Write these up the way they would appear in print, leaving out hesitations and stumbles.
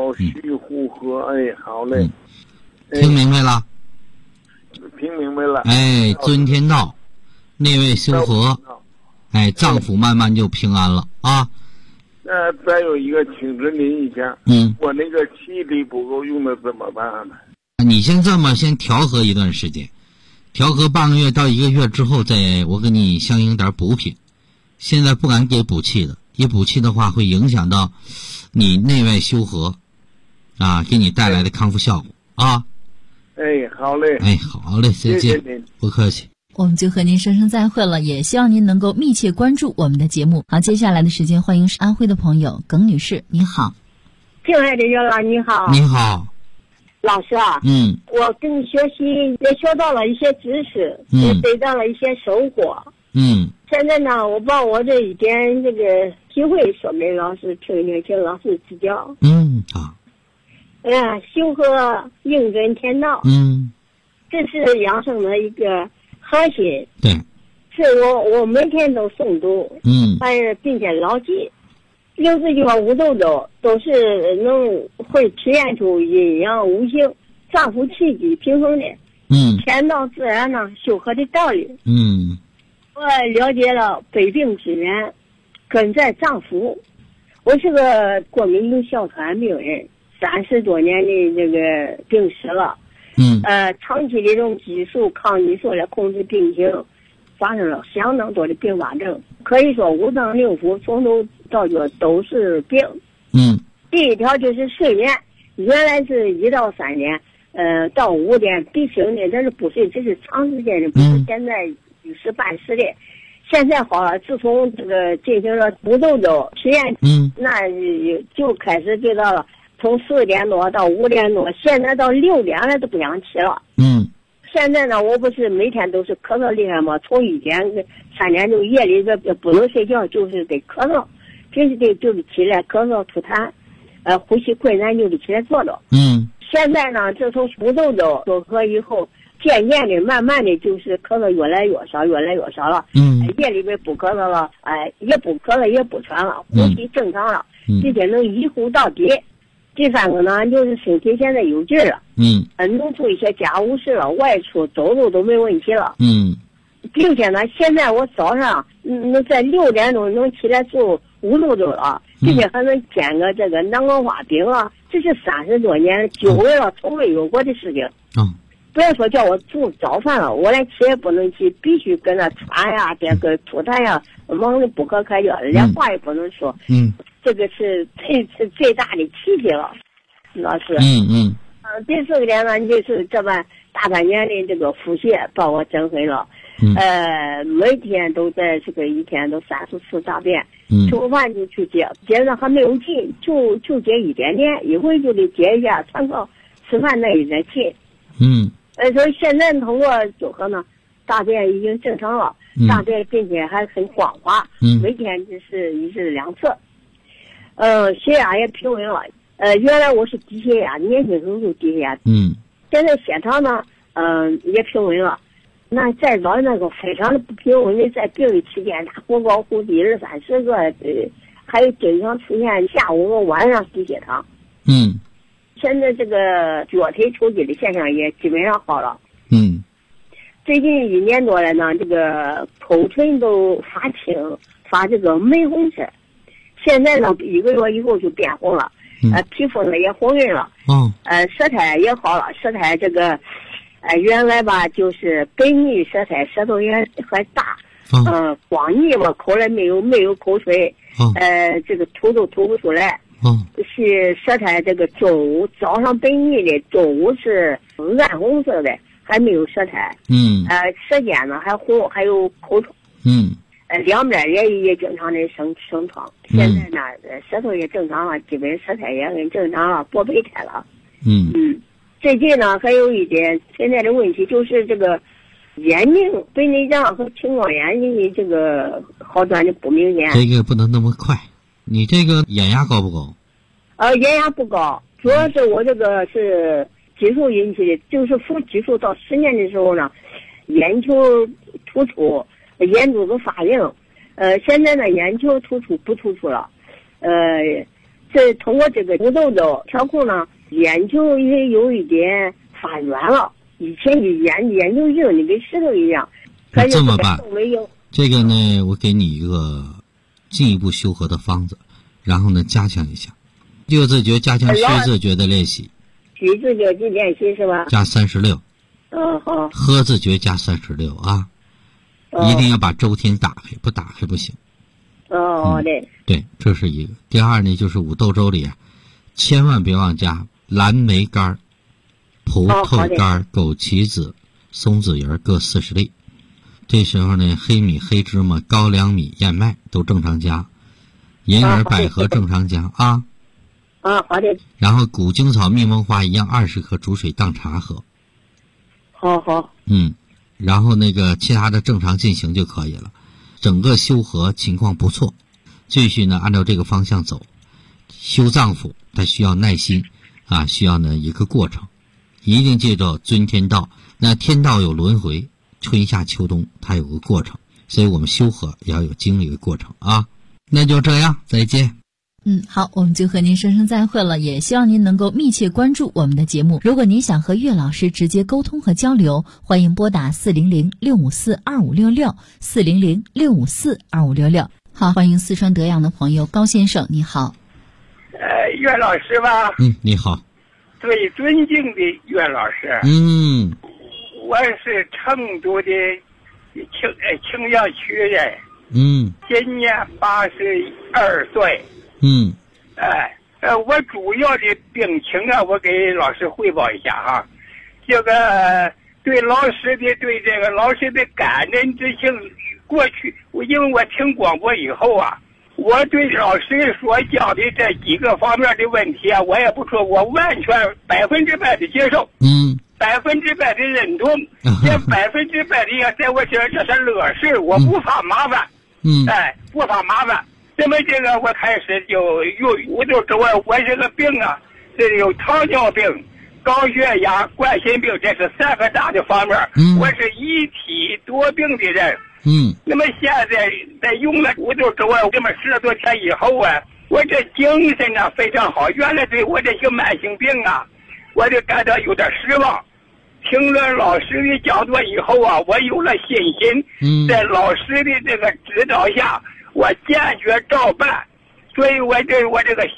徐湖河，好嘞。 听明白了？ 听明白了。 尊天道，那位修和，丈夫慢慢就平安了啊。 再有一个，请指您一下，我那个气力不够用的怎么办呢？ 你先这么先调和一段时间，调和半个月到1个月之后，我给你相应点补品。现在不敢给补气的，一补气的话会影响到你内外修和给你带来的康复效果啊。 好嘞。 好嘞，再见。 谢谢您， 不客气。 我们就和您说声再会了，也希望您能够密切关注我们的节目。好，接下来的时间欢迎安徽的朋友耿女士，你好。 敬爱的袁老你好。 你好。 老师啊，我跟你学习也学到了一些知识，也得到了一些收获。现在呢，我把我这一点这个体会说给老师听一听，请老师指教。 好。 修和应真天道，这是养生的一个核心。 对， 是我每天都诵读，并且牢记。60句话5斗斗都是会体现出阴阳五行、脏腑气机平衡的。天道自然呢，修和的道理。我了解了百病之源，根在脏腑。我是个过敏性哮喘病人，30多年的这个病史了。长期的这种激素、抗激素来控制病情，发生了相当多的并发症。可以说五脏六腑从头到脚都是病。第一条就是睡眠，原来是1到3点，到5点必醒的，但是不睡，这是长时间的，不是现在一时半时的。现在好了，自从这个进行了5斗斗实验，那就开始知道了。从4点多到5点多，现在到6点了都不想起了。现在呢，我不是每天都是咳嗽厉害吗？从1点3点就夜里不能睡觉，就是得咳嗽，平时就是起来咳嗽吐痰，呼吸困难就得起来坐着。现在呢，自从5斗斗做和以后，渐渐的、慢慢的，就是咳嗽越来越少，越来越少了。夜里边不咳嗽了，也不咳了，也不喘了，呼吸正常了，并且能一呼到底。第3个呢，就是身体现在有劲儿了，能做一些家务事了，外出走路都没问题了，并且呢，现在我早上能在6点钟能起来做5斗斗了，并且还能煎个这个南瓜花饼啊，这是30多年久违了，从未有过的事情。不要说叫我做早饭了，我连起也不能起，必须跟那喘呀，这个吐痰呀，忙得不可开交，连话也不能说。这个是最大的奇迹了，老师。第4个点呢，就是这大半年的这个腹泻把我整回了。每天都在这个一天都30次大便，吃过饭就去解，解的还没有劲，就解一点点，一会就得解一下，传到吃饭那一点劲。所以现在通过组合呢，大便已经正常了，大便并且还很光滑，每天就是1至2次。血压也平稳了。原来我是低血压，年轻时候就低血压。现在血糖呢，也平稳了。那再早那个非常的不平稳的，在病历期间，他忽高忽低20-30个，还有经常出现下午和晚上低血糖。现在这个脚腿抽筋的现象也基本上好了。最近1年多来呢，这个口唇都发青，发这个玫红色。现在呢，1个月以后就变红了，皮肤呢也红润了，舌苔也好了，舌苔这个，原来吧就是白腻舌苔，舌头也还大，光腻嘛，口里没有口水，这个吐都吐不出来，是舌苔这个中午早上白腻的，中午是暗红色的，还没有舌苔，舌尖呢还红，还有口疮，两边也正常的生疮。现在呢，舌头也正常了，基本舌苔也很正常了，不白苔了。最近呢，还有一点现在的问题就是这个眼睛白内障和青光眼的这个好转的不明显。 这个不能那么快。你这个眼压高不高？ 眼压不高，主要是我这个是激素引起的，就是服激素到10年的时候呢，眼球突出。眼珠子发硬，现在呢眼球突出不突出了， 这通过这个五豆豆调控呢，眼球也有一点发软了，以前的眼球硬的跟石头一样。 那这么办？这个呢，我给你一个进一步修和的方子，然后呢加强一下六字诀，加强虚字诀的练习。 虚字诀的练习是吧？ 加36。 好。 喝字诀加36啊。一定要把周天打开，不打开不行。 对。 对，这是一个。第二呢，就是五豆粥里千万别忘加蓝莓干、葡萄干、枸杞子、松子仁各40粒。这时候呢，黑米、黑芝麻、高粱米、燕麦都正常加，银耳、百合正常加啊。 好的。 然后谷精草、蜜蜂花一样20克煮水当茶喝。 好。 然后那个其他的正常进行就可以了。整个修和情况不错，继续呢按照这个方向走。修脏腑它需要耐心啊，需要呢一个过程。一定记住遵天道，那天道有轮回，春夏秋冬它有个过程，所以我们修和也要有经历的过程啊。那就这样，再见。 好，我们就和您说声再会了，也希望您能够密切关注我们的节目。如果您想和岳老师直接沟通和交流，欢迎拨打400-654-2566 400-654-2566。好，欢迎四川德阳的朋友高先生，你好。 岳老师吧。 你好。 最尊敬的岳老师。我是成都的青阳区人。今年82岁。我主要的病情啊，我给老师汇报一下哈。这个对老师的感恩之情，过去因为我听广播以后啊，我对老师所讲的这几个方面的问题啊，我也不说，我完全100%的接受，100%的认同，也100%的在我这是乐事，我不怕麻烦，不怕麻烦。那么这个我开始就我这个病啊，这有糖尿病、高血压、冠心病，这是3个大的方面。我是一体多病的人。那么现在用了五豆粥这么10多天以后啊，我这精神呢非常好。原来对我这些慢性病啊，我就感到有点失望。听了老师的讲座以后啊，我有了信心。在老师的这个指导下，我坚决照办，所以我这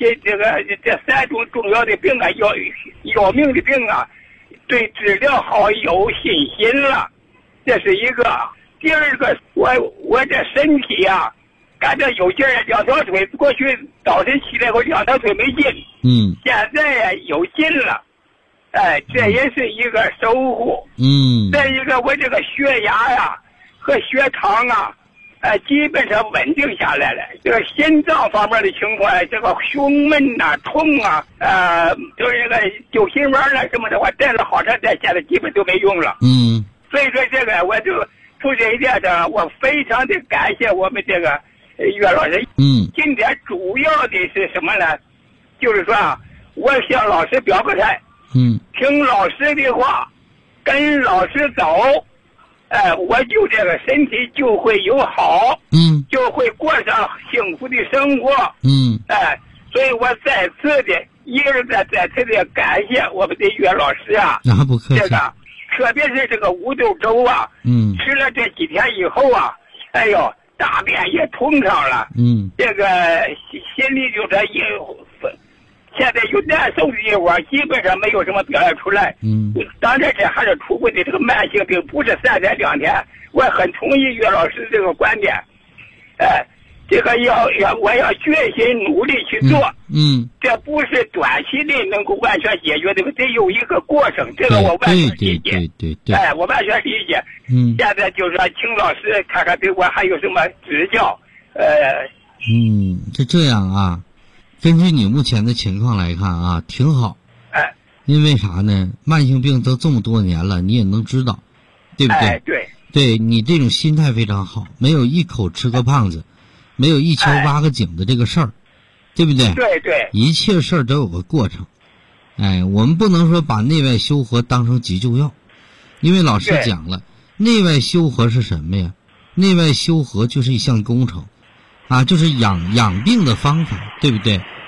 3种重要的病啊，要命的病啊，对治疗好有信心了，这是一个。第二个，我这身体啊，感觉有劲儿，2条腿过去早晨起来后2条腿没劲，现在有劲了，这也是一个收获。再一个，我这个血压呀和血糖啊。基本上稳定下来了。这个心脏方面的情况，这个胸闷痛就是这个酒心丸什么的，我带了好长时间，现在基本都没用了。所以说这个我就从这一点上，我非常的感谢我们这个岳老师。今天主要的是什么呢？就是说我向老师表个态，听老师的话，跟老师走。我就这个身体就会有好，就会过上幸福的生活，所以我再次的一而再次的感谢我们的岳老师啊， 不客气。 这个特别是这个五豆粥啊，吃了这几天以后啊，哎呦，大便也通畅了，这个心里就是现在有难受的地方，基本上没有什么表现出来。当然这还是初步的这个慢性病，不是3天2天。我很同意岳老师这个观点。这个我要决心努力去做。这不是短期内能够完全解决的，得有一个过程。这个我完全理解。 对。 我完全理解。现在就是说，请老师看看对我还有什么指教。 是这样啊。根据你目前的情况来看啊，挺好。因为啥呢？慢性病都这么多年了，你也能知道，对不对？对你这种心态非常好，没有一口吃个胖子，没有一敲挖个井的这个事儿，对不对？ 对。 一切事儿都有个过程。我们不能说把内外修和当成急救药，因为老师讲了，内外修和是什么呀？内外修和就是一项工程。就是养病的方法，对不对？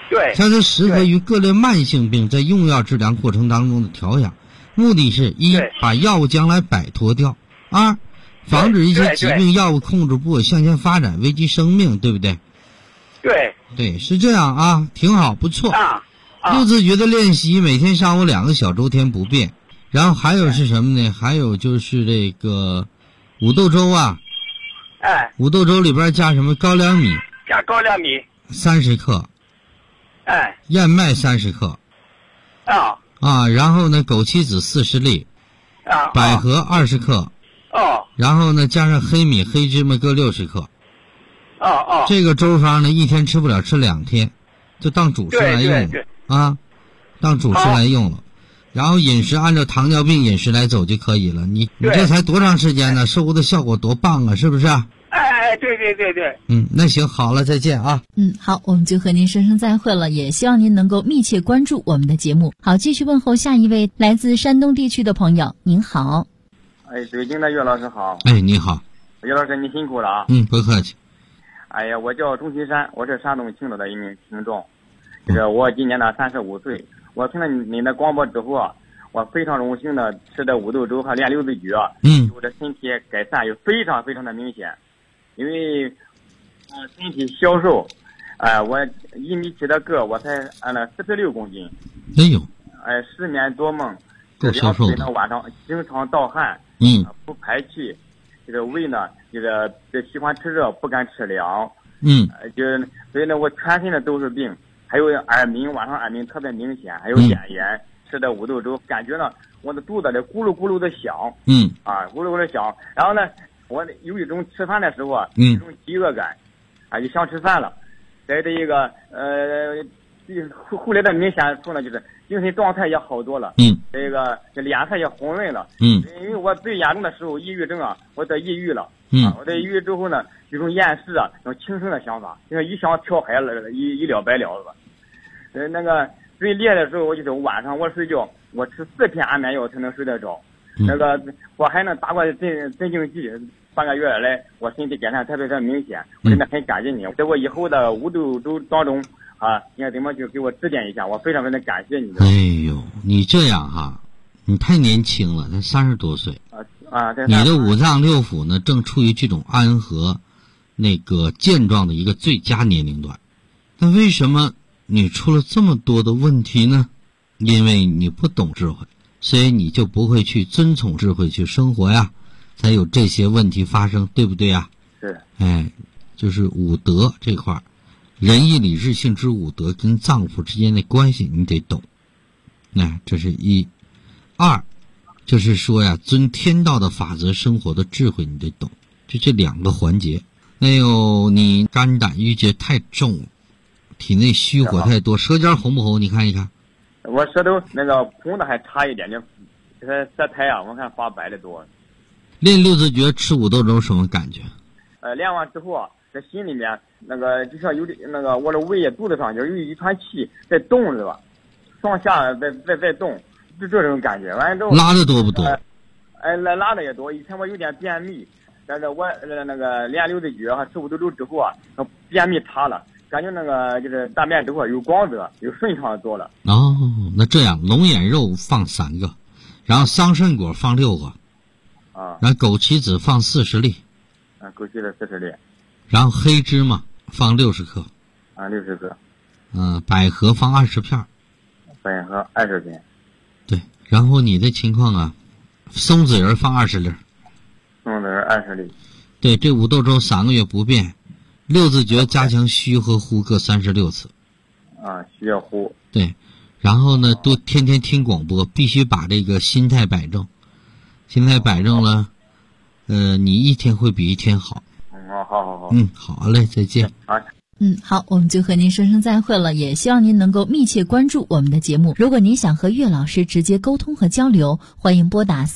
对， 它是适合于各类慢性病在用药治疗过程当中的调养，目的是一，把药物将来摆脱掉；二，防止一些疾病药物控制不稳向前发展，危及生命，对不对？对，是这样啊，挺好，不错。六字诀的练习，每天上午2个小周天不变。然后还有是什么呢？还有就是这个五豆粥啊。五豆粥里边加什么？高粱米。 加高粱米。 30克。燕麦30克。然后呢，枸杞子40粒。百合20克。然后呢，加上黑米、黑芝麻各60克。这个粥方呢，一天吃不了，吃2天，就当主食来用了。当主食来用了。然后饮食按照糖尿病饮食来走就可以了。你这才多长时间呢？收获的效果多棒啊，是不是？ 对。 那行，好了，再见啊。 好，我们就和您说声再会了，也希望您能够密切关注我们的节目。好，继续问候下一位来自山东地区的朋友，您好。 北京的岳老师好。 你好。 岳老师，你辛苦了啊。 不客气。 我叫钟新山，我是山东青岛的一名听众。我今年呢35岁。我听了你的广播之后啊，我非常荣幸的吃的五豆粥和练六字诀，我的身体改善也非常非常的明显。因为身体消瘦，我1.7米的个，我才46公斤。失眠多梦， 够消瘦的。 晚上经常盗汗，不排气。这个胃呢，喜欢吃热，不敢吃凉。所以呢，我全身的都是病。还有耳鸣，晚上耳鸣特别明显，还有眼炎。吃的五豆粥，感觉呢，我的肚子里咕噜咕噜的响。咕噜咕噜响。然后呢，我有一种吃饭的时候啊，一种饥饿感，就想吃饭了。在这个后来的明显处呢，就是精神状态也好多了。这脸色也红润了。因为我最严重的时候，抑郁症啊，我得抑郁了。我得抑郁之后呢，有种厌世啊，有轻生的想法，就是一想跳海了，一了百了了。那个最烈的时候，我就是晚上我睡觉，我吃4片安眠药才能睡得着。我还能打过镇静剂，3个月来我身体改善特别的明显，我真的很感谢你。在我以后的五豆粥当中你看怎么就给我指点一下，我非常非常感谢你。 你这样你太年轻了，才30多岁。你的五脏六腑呢，正处于这种安和健壮的一个最佳年龄段。那为什么你出了这么多的问题呢？因为你不懂智慧，所以你就不会去遵从智慧去生活呀，才有这些问题发生，对不对呀？ 是。 就是五德这块，仁义礼智信之五德跟脏腑之间的关系你得懂。这是一。二，就是说呀，遵天道的法则生活的智慧你得懂，就这2个环节。你肝胆郁结太重了，体内虚火太多，舌尖红不红？你看一看。 我舌头红的还差一点，就舌苔我看发白的多。 练六字诀吃五豆粥什么感觉？ 练完之后在心里面就像有我的胃肚子上有一团气在动是吧？上下在动。就这种感觉，完了之后拉的多不多？ 拉的也多。以前我有点便秘，但是我练六字诀吃五豆粥之后便秘差了，感觉就是大便之后有光泽，有顺畅多了。 那这样龙眼肉放3个，然后桑葚果放6个，然后枸杞子放40粒， 枸杞子40粒， 然后黑芝麻放60克 ，60克， 百合放20片， 百合20片。 对，然后你的情况松子仁放20粒， 松子仁20粒。 对，这五豆粥3个月不变，六字诀加强虚和呼各36次。 虚和呼。对， 然后呢，多天天听广播，必须把这个心态摆正，心态摆正了，你一天会比一天好。 好。 好嘞，再见。 好，我们就和您说声再会了，也希望您能够密切关注我们的节目。如果您想和岳老师直接沟通和交流，欢迎拨打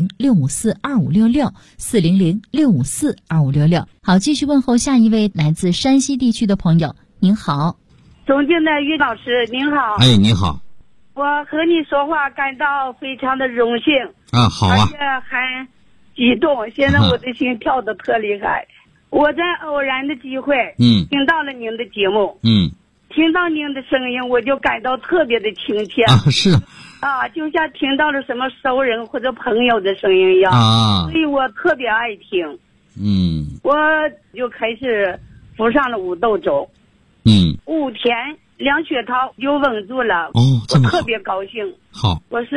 400-654-2566 400-654-2566。好，继续问候下一位来自山西地区的朋友，您好。 尊敬的岳老师您好。 你好。 我和你说话感到非常的荣幸好啊， 而且很激动，现在我的心跳得特厉害。我在偶然的机会听到了您的节目， 听到您的声音，我就感到特别的亲切啊，是啊，就像听到了什么熟人或者朋友的声音一样啊， 所以我特别爱听。我就开始服上了五豆粥，5天量血糖就稳住了。 这么好， 我特别高兴。 好， 我是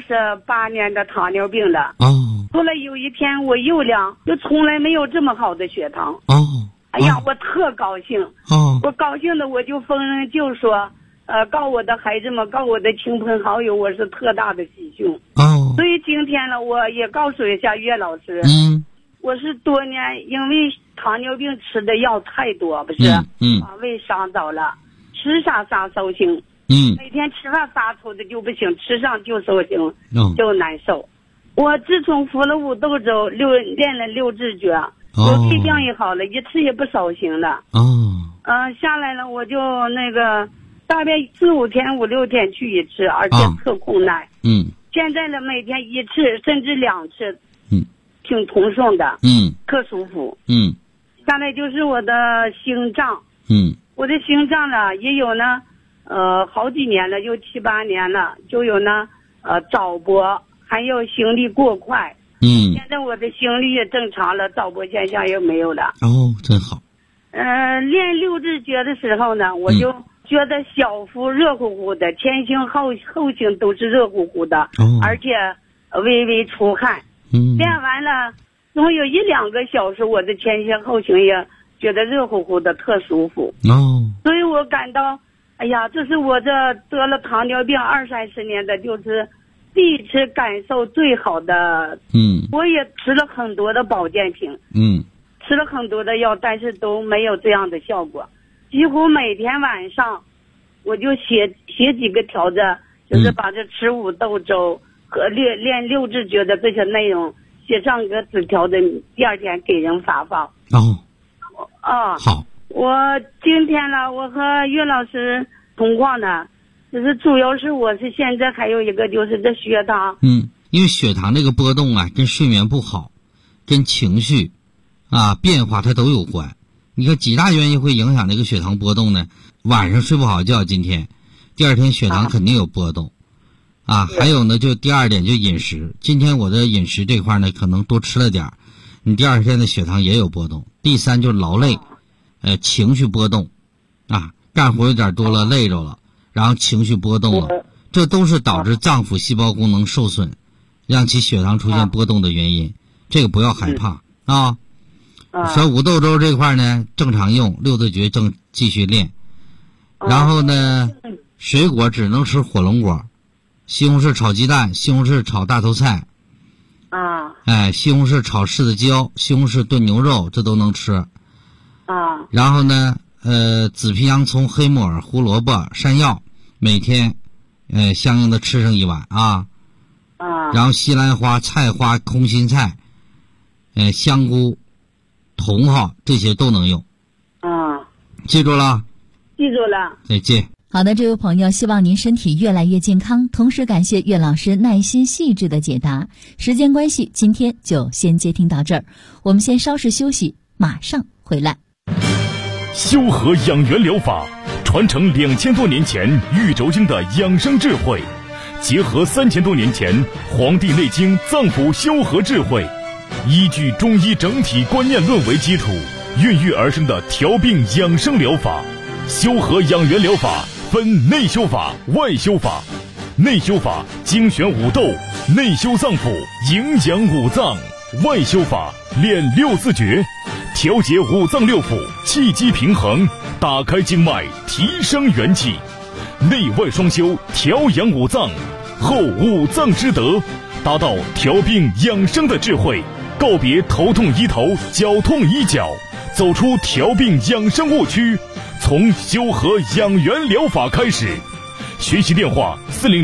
28年的糖尿病了。后来有一天我又量，就从来没有这么好的血糖。哎呀，我特高兴。我高兴的我就逢人就说，告我的孩子们，告我的亲朋好友，我是特大的喜讯。所以今天呢，我也告诉一下岳老师。我是多年因为糖尿病吃的药太多，不是？胃伤到了，吃啥受刑。每天吃饭撒出的就不行，吃上就受刑，就难受。我自从服了五豆粥，练了6字诀，我胃病也好了，一次也不烧刑了。下来了我就那个大概4、5天、5、6天去一次，而且特困难。现在呢，每天1次甚至2次。挺通顺的，特舒服。下来就是我的心脏，我的心脏呢也有呢，好几年了，有7、8年了，就有呢，早搏，还有心率过快。现在我的心率也正常了，早搏现象也没有了。 真好。 练6字诀的时候呢，我就觉得小腹热乎乎的，前心后心都是热乎乎的，而且微微出汗。练完了，总有1、2个小时，我的前心后心也觉得热乎乎的，特舒服。所以我感到，哎呀，这是我这得了糖尿病20、30年的，就是第一次感受最好的。我也吃了很多的保健品，吃了很多的药，但是都没有这样的效果。几乎每天晚上，我就写几个条子，就是把这吃五豆粥和练6字诀的这些内容写上个纸条的，第2天给人发放。 好。 我今天呢，我和岳老师通话呢，就是主要是我是现在还有一个就是这血糖。 因为血糖这个波动啊，跟睡眠不好，跟情绪变化它都有关。你看几大原因会影响这个血糖波动呢？晚上睡不好觉，今天第2天血糖肯定有波动。还有呢，就第2点就饮食。今天我的饮食这块呢，可能多吃了点，你第2天的血糖也有波动。第3就劳累，情绪波动，干活有点多了，累着了，然后情绪波动了，这都是导致脏腑细胞功能受损，让其血糖出现波动的原因。这个不要害怕说五豆粥这块呢，正常用6字诀继续练，然后呢，水果只能吃火龙果。西红柿炒鸡蛋，西红柿炒大头菜，西红柿炒柿子椒，西红柿炖牛肉，这都能吃。然后呢，紫皮洋葱、黑木耳、胡萝卜、山药，每天，相应的吃上1碗然后西兰花、菜花、空心菜，香菇、茼蒿这些都能用。记住了？ 记住了。 再见。 好的，这位朋友，希望您身体越来越健康，同时感谢岳老师耐心细致的解答。时间关系，今天就先接听到这儿，我们先稍事休息，马上回来。 修和养元疗法传承2000多年前玉轴经的养生智慧，结合3000多年前《黄帝内经》脏腑修和智慧，依据中医整体观念论为基础，孕育而生的调病养生疗法。修和养元疗法分内修法、外修法。内修法精选五豆，内修脏腑，营养五脏；外修法练6字诀，调节五脏六腑，气机平衡，打开经脉，提升元气。内外双修，调养五脏，后五脏之德，达到调病养生的智慧，告别头痛医头，脚痛医脚，走出调病养生误区，从修和养元疗法开始。学习电话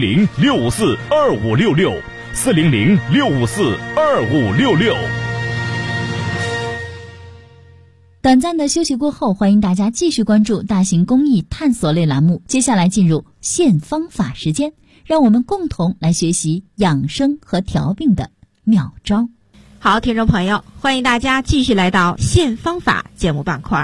400-654-2566 400-654-2566。 短暂的休息过后，欢迎大家继续关注大型公益探索类栏目。接下来进入现方法时间，让我们共同来学习养生和调病的妙招。 好，听众朋友，欢迎大家继续来到现方法节目板块。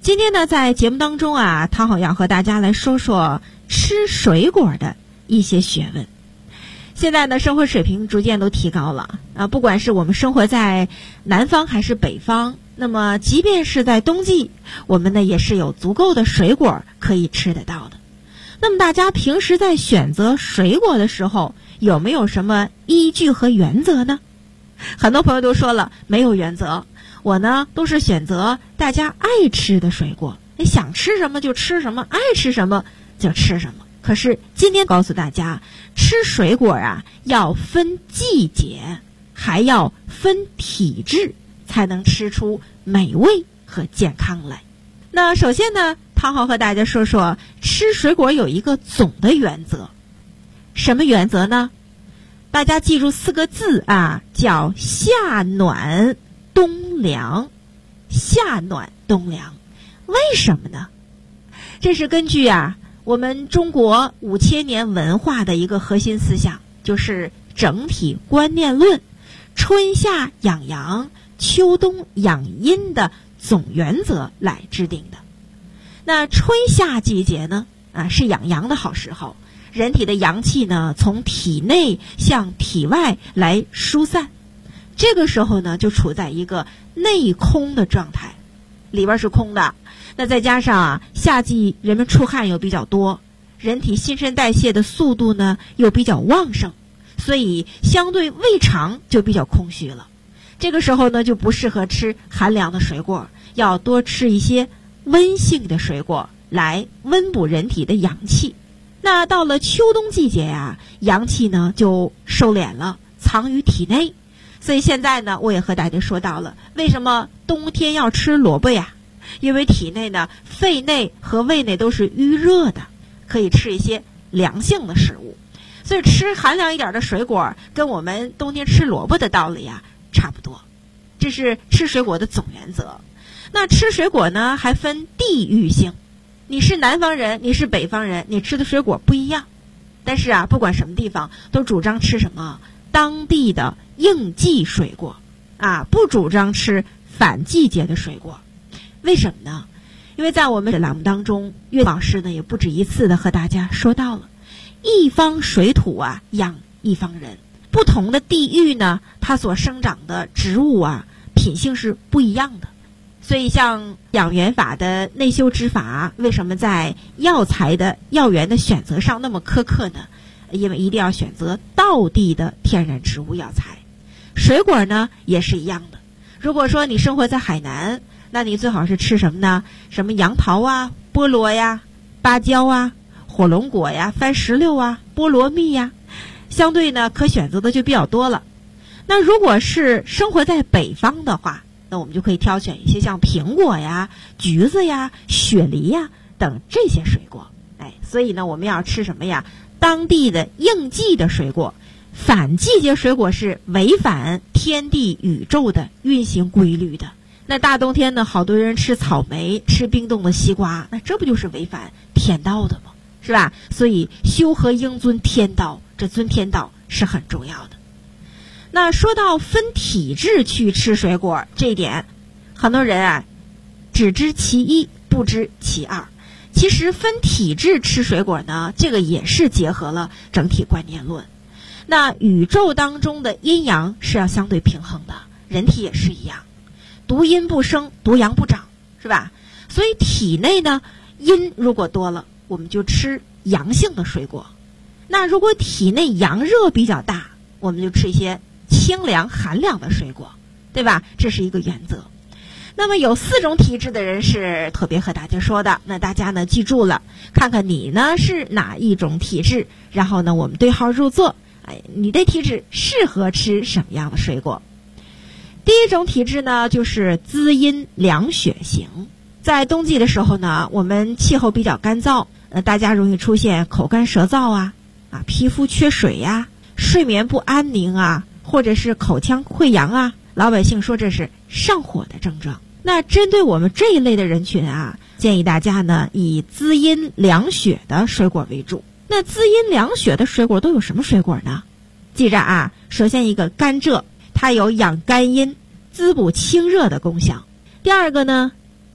今天呢，在节目当中啊，汤好要和大家来说说吃水果的一些学问。现在呢，生活水平逐渐都提高了啊，不管是我们生活在南方还是北方，那么即便是在冬季，我们呢也是有足够的水果可以吃得到的。那么大家平时在选择水果的时候，有没有什么依据和原则呢？很多朋友都说了没有原则，我呢都是选择大家爱吃的水果，你想吃什么就吃什么，爱吃什么就吃什么。可是今天告诉大家，吃水果啊要分季节，还要分体质，才能吃出美味和健康来。那首先呢，汤豪和大家说说吃水果有一个总的原则。什么原则呢？大家记住4个字啊，叫夏暖冬凉。夏暖冬凉，为什么呢？这是根据我们中国5000年文化的一个核心思想，就是整体观念论，春夏养阳，秋冬养阴的总原则来制定的。那春夏季节呢，是养阳的好时候，人体的阳气呢从体内向体外来疏散，这个时候呢就处在一个内空的状态，里边是空的。那再加上夏季人们出汗又比较多，人体新陈代谢的速度呢又比较旺盛，所以相对胃肠就比较空虚了。这个时候呢就不适合吃寒凉的水果，要多吃一些温性的水果来温补人体的阳气。那到了秋冬季节阳气呢就收敛了，藏于体内。所以现在呢我也和大家说到了，为什么冬天要吃萝卜呀？因为体内呢肺内和胃内都是淤热的，可以吃一些凉性的食物。所以吃寒凉一点的水果跟我们冬天吃萝卜的道理差不多。这是吃水果的总原则。那吃水果呢还分地域性，你是南方人，你是北方人，你吃的水果不一样。但是不管什么地方都主张吃什么当地的应季水果不主张吃反季节的水果。为什么呢？因为在我们的栏目当中，岳老师呢也不止一次的和大家说到了，一方水土养一方人。不同的地域呢，它所生长的植物品性是不一样的。所以像养元法的内修之法，为什么在药材的药源的选择上那么苛刻呢？因为一定要选择道地的天然植物药材。水果呢也是一样的，如果说你生活在海南，那你最好是吃什么呢？什么杨桃菠萝芭蕉火龙果番石榴菠萝蜜相对呢可选择的就比较多了。那如果是生活在北方的话，那我们就可以挑选一些像苹果橘子雪梨等这些水果。所以呢我们要吃什么当地的应季的水果。反季节水果是违反天地宇宙的运行规律的。那大冬天呢，好多人吃草莓，吃冰冻的西瓜，那这不就是违反天道的吗？是吧？所以修和应尊天道，这尊天道是很重要的。那说到分体质去吃水果，这一点很多人只知其一，不知其二。其实分体质吃水果呢，这个也是结合了整体观念论。那宇宙当中的阴阳是要相对平衡的，人体也是一样，独阴不生，独阳不长，是吧？所以体内呢阴如果多了，我们就吃阳性的水果。那如果体内阳热比较大，我们就吃一些清凉寒凉的水果，对吧？这是一个原则。那么有4种体质的人是特别和大家说的，那大家呢记住了，看看你呢是哪一种体质，然后呢我们对号入座，你的体质适合吃什么样的水果。第一种体质呢就是滋阴凉血型。在冬季的时候呢，我们气候比较干燥，大家容易出现口干舌燥皮肤缺水睡眠不安宁或者是口腔溃疡老百姓说这是上火的症状。那针对我们这一类的人群建议大家呢以滋阴凉血的水果为主。那滋阴凉血的水果都有什么水果呢？记着首先一个甘蔗，它有养肝阴、滋补清热的功效。第二个呢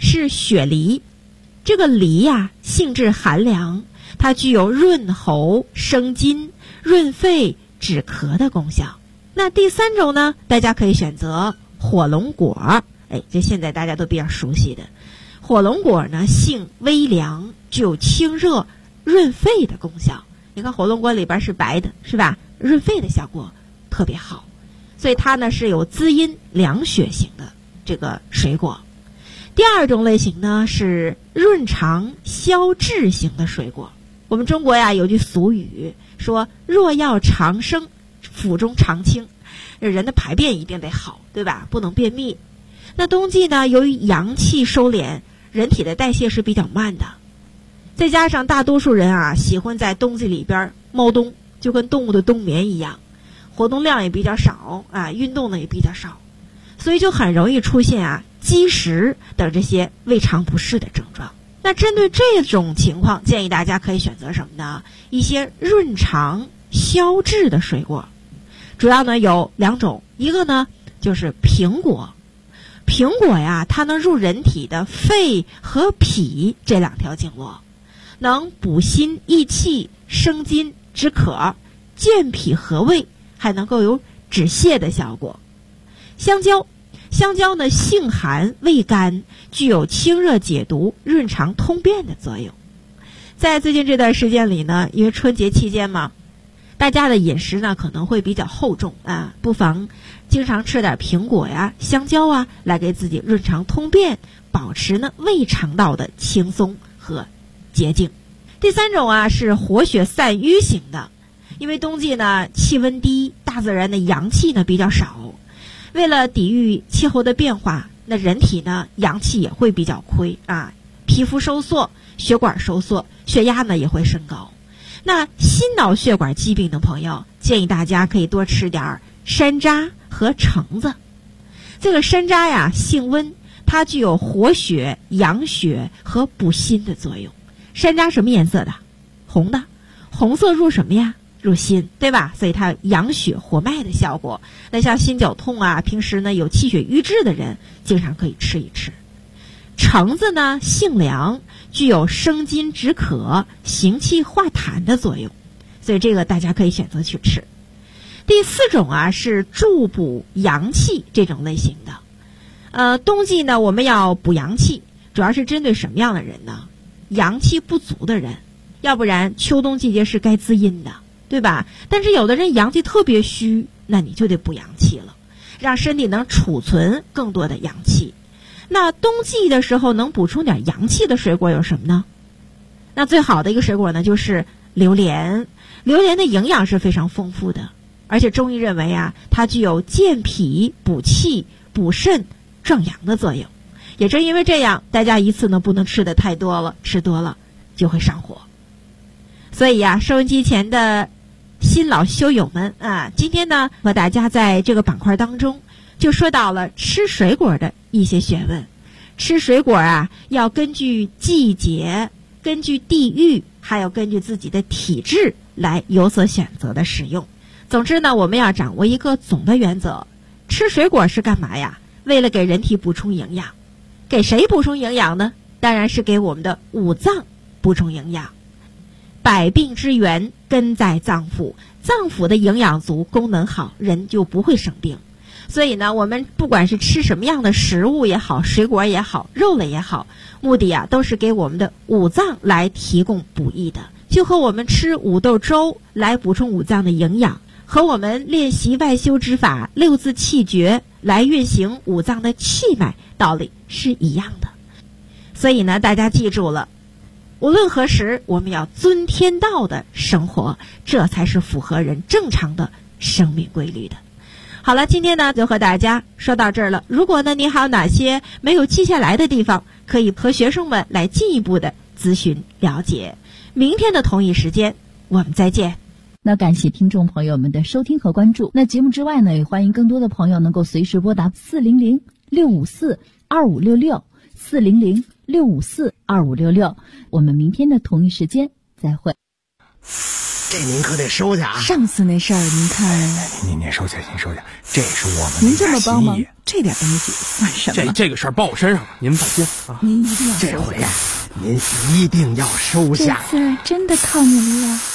是雪梨。这个梨呀，性质寒凉，它具有润喉、生津、润肺、止咳的功效。那第3种呢，大家可以选择火龙果。这现在大家都比较熟悉的火龙果呢，性微凉，具有清热、润肺的功效。你看火龙果里边是白的，是吧？润肺的效果特别好，所以它呢是有滋阴凉血型的这个水果。第2种类型呢是润肠消滞型的水果。我们中国呀有句俗语说，若要长生，腹中常清，人的排便一定得好，对吧？不能便秘。那冬季呢，由于阳气收敛，人体的代谢是比较慢的，再加上大多数人啊喜欢在冬季里边猫冬，就跟动物的冬眠一样，活动量也比较少啊，运动呢也比较少，所以就很容易出现积食等这些胃肠不适的症状。那针对这种情况，建议大家可以选择什么呢？一些润肠消滞的水果，主要呢有2种，一个呢就是苹果。苹果呀，它能入人体的肺和脾这2条经络，能补心益气、生津止渴、健脾和胃，还能够有止泻的效果。香蕉呢性寒味甘，具有清热解毒、润肠通便的作用。在最近这段时间里呢，因为春节期间嘛，大家的饮食呢可能会比较厚重啊，不妨经常吃点苹果呀、香蕉啊，来给自己润肠通便，保持呢胃肠道的轻松和洁净。第3种是活血散瘀型的。因为冬季呢气温低，大自然的阳气呢比较少，为了抵御气候的变化，那人体呢阳气也会比较亏啊，皮肤收缩，血管收缩，血压呢也会升高。那心脑血管疾病的朋友，建议大家可以多吃点山楂和橙子。这个山楂呀性温，它具有活血、养血和补心的作用。山楂什么颜色的？红的。红色入什么呀？入心，对吧？所以它养血活脉的效果。那像心绞痛平时呢有气血瘀滞的人，经常可以吃一吃。橙子呢性凉，具有生津止渴、行气化痰的作用，所以这个大家可以选择去吃。第4种是助补阳气这种类型的。冬季呢我们要补阳气，主要是针对什么样的人呢？阳气不足的人，要不然秋冬季节是该滋阴的，对吧？但是有的人阳气特别虚，那你就得补阳气了，让身体能储存更多的阳气。那冬季的时候能补充点阳气的水果有什么呢？那最好的一个水果呢就是榴莲。榴莲的营养是非常丰富的，而且中医认为它具有健脾、补气、补肾、壮阳的作用。也正因为这样，大家一次呢不能吃的太多了，吃多了就会上火。所以收音机前的新老修友们今天呢和大家在这个板块当中就说到了吃水果的一些学问。吃水果要根据季节、根据地域，还有根据自己的体质来有所选择的使用。总之呢，我们要掌握一个总的原则。吃水果是干嘛呀？为了给人体补充营养。给谁补充营养呢？当然是给我们的五脏补充营养。百病之源根在脏腑，脏腑的营养足，功能好，人就不会生病。所以呢，我们不管是吃什么样的食物也好，水果也好，肉类也好，目的都是给我们的五脏来提供补益的。就和我们吃五豆粥来补充五脏的营养，和我们练习外修之法六字气诀来运行五脏的气脉，道理是一样的。所以呢，大家记住了，无论何时，我们要遵天道的生活，这才是符合人正常的生命规律的。好了，今天呢就和大家说到这儿了。如果呢您还有哪些没有记下来的地方，可以和学生们来进一步的咨询了解。明天的同一时间我们再见。 那感谢听众朋友们的收听和关注。那节目之外呢，也欢迎更多的朋友能够随时拨打400-654-2566，400-654-2566。我们明天的同一时间再会。 这您可得收下啊。 上次那事儿您看， 您收下，您收下，这是我们您这么帮忙，这点东西算什么？ 这个事儿报我身上了，您放心啊。 您一定要这回呀，您一定要收下。 这次真的靠您了。